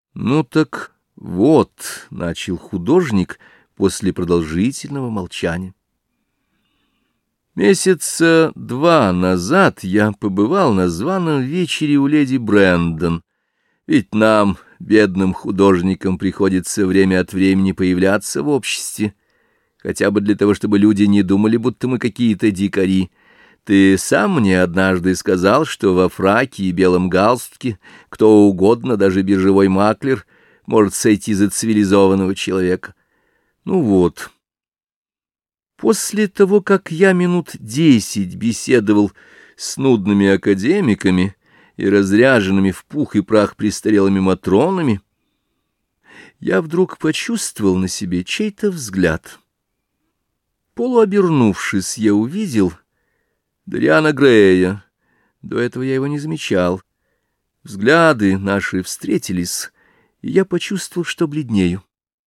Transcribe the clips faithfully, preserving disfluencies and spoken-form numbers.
Ну так вот, — начал художник после продолжительного молчания. Месяца два назад я побывал на званом вечере у леди Брэндон, ведь нам, бедным художникам, приходится время от времени появляться в обществе, хотя бы для того, чтобы люди не думали, будто мы какие-то дикари. Ты сам мне однажды сказал, что во фраке и белом галстуке кто угодно, даже биржевой маклер, может сойти за цивилизованного человека. Ну вот. После того, как я минут десять беседовал с нудными академиками и разряженными в пух и прах престарелыми матронами, я вдруг почувствовал на себе чей-то взгляд. Полуобернувшись, я увидел Дориана Грея. До этого я его не замечал. Взгляды наши встретились, и я почувствовал, что бледнею.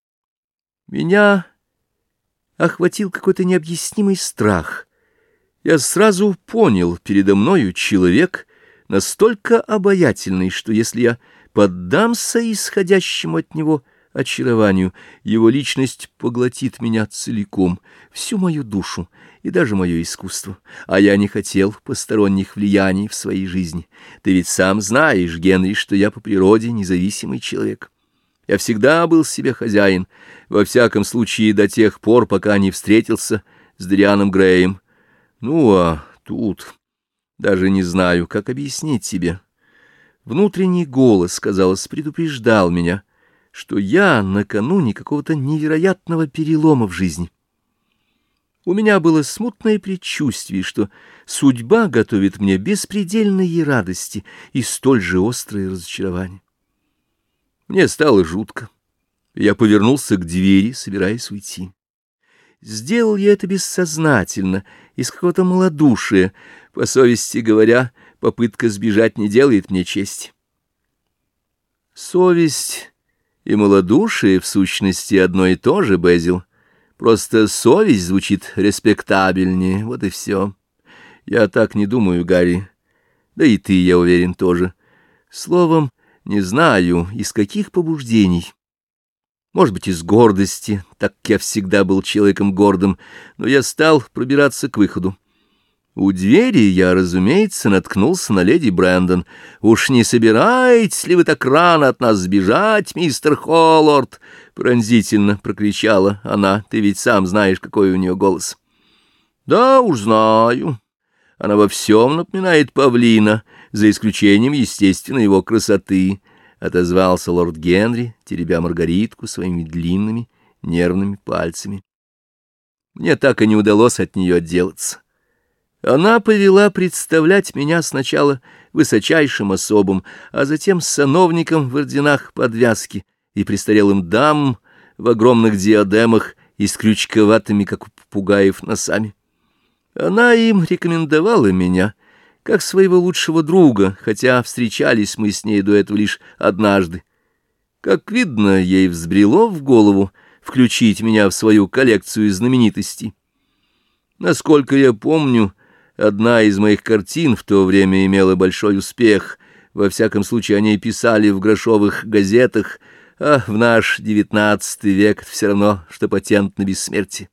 Меня охватил какой-то необъяснимый страх. Я сразу понял, передо мною человек настолько обаятельный, что если я поддамся исходящему от него очарованию, его личность поглотит меня целиком, всю мою душу и даже мое искусство. А я не хотел посторонних влияний в своей жизни. Ты ведь сам знаешь, Генри, что я по природе независимый человек. Я всегда был себе хозяин, во всяком случае до тех пор, пока не встретился с Дорианом Греем. Ну, а тут даже не знаю, как объяснить тебе. Внутренний голос, казалось, предупреждал меня, что я накануне какого-то невероятного перелома в жизни. У меня было смутное предчувствие, что судьба готовит мне беспредельные радости и столь же острые разочарования. Мне стало жутко. Я повернулся к двери, собираясь уйти. Сделал я это бессознательно, из какого-то малодушия. По совести говоря, попытка сбежать не делает мне чести. Совесть и малодушие в сущности одно и то же, Безил. Просто совесть звучит респектабельнее, вот и все. Я так не думаю, Гарри. Да и ты, я уверен, тоже. Словом, не знаю, из каких побуждений. Может быть, из гордости, так как я всегда был человеком гордым, но я стал пробираться к выходу. У двери я, разумеется, наткнулся на леди Брэндон. «Уж не собираетесь ли вы так рано от нас сбежать, мистер Холлорд?» — пронзительно прокричала она. «Ты ведь сам знаешь, какой у нее голос». «Да уж знаю. Она во всем напоминает павлина, за исключением, естественно, его красоты», — отозвался лорд Генри, теребя Маргаритку своими длинными нервными пальцами. Мне так и не удалось от нее отделаться. Она повела представлять меня сначала высочайшим особам, а затем сановником в орденах подвязки и престарелым дамам в огромных диадемах и с крючковатыми, как у попугаев, носами. Она им рекомендовала меня как своего лучшего друга, хотя встречались мы с ней до этого лишь однажды. Как видно, ей взбрело в голову включить меня в свою коллекцию знаменитостей. Насколько я помню, одна из моих картин в то время имела большой успех. Во всяком случае, о ней писали в грошовых газетах, а в наш девятнадцатый век это все равно, что патент на бессмертие.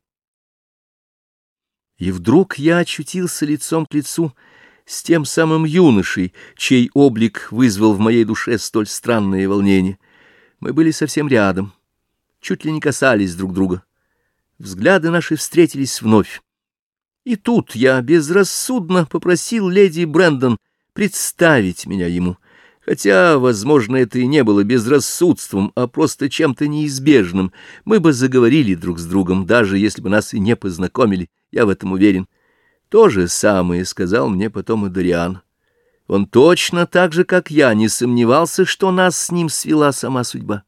И вдруг я очутился лицом к лицу с тем самым юношей, чей облик вызвал в моей душе столь странное волнение. Мы были совсем рядом, чуть ли не касались друг друга. Взгляды наши встретились вновь. И тут я безрассудно попросил леди Брэндон представить меня ему, хотя, возможно, это и не было безрассудством, а просто чем-то неизбежным. Мы бы заговорили друг с другом, даже если бы нас и не познакомили, я в этом уверен. То же самое сказал мне потом и Дориан. Он точно так же, как я, не сомневался, что нас с ним свела сама судьба.